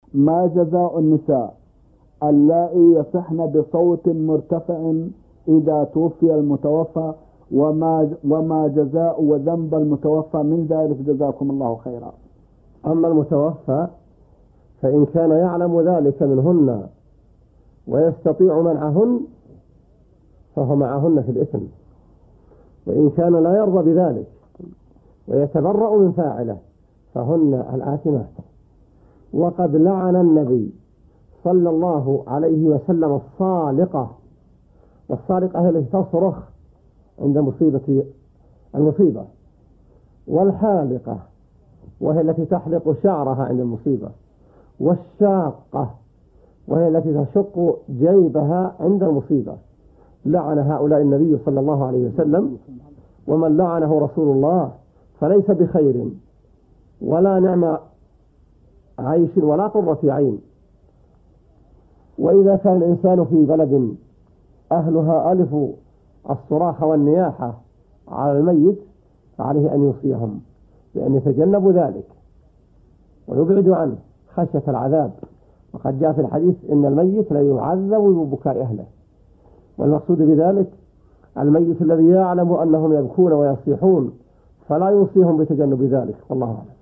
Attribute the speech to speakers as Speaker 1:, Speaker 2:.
Speaker 1: ما جزاء النساء اللائي يصحن بصوت مرتفع إذا توفي المتوفى، وما جزاء وذنب المتوفى من ذلك؟ جزاكم الله خيرا.
Speaker 2: أما المتوفى فإن كان يعلم ذلك منهن ويستطيع منعهن فهو معهن في الإثم، وإن كان لا يرضى بذلك ويتبرأ من فاعله فهن الآثمات. وقد لعن النبي صلى الله عليه وسلم الصالقة، والصالقة هي التي تصرخ عند المصيبة، والحالقة وهي التي تحلق شعرها عند المصيبة، والشاقة وهي التي تشق جيبها عند المصيبة. لعن هؤلاء النبي صلى الله عليه وسلم، ومن لعنه رسول الله فليس بخير ولا نعم عيش ولا قرة عين. وإذا كان الإنسان في بلد أهلها ألفوا الصراخ والنياحة على الميت فعليه أن يوصيهم بأن يتجنبوا ذلك ويبعدوا عنه خشية العذاب. وقد جاء في الحديث إن الميت لا يعذب ببكاء أهله، والمقصود بذلك الميت الذي يعلم أنهم يبكون ويصيحون فلا يوصيهم بتجنب ذلك، والله أعلم.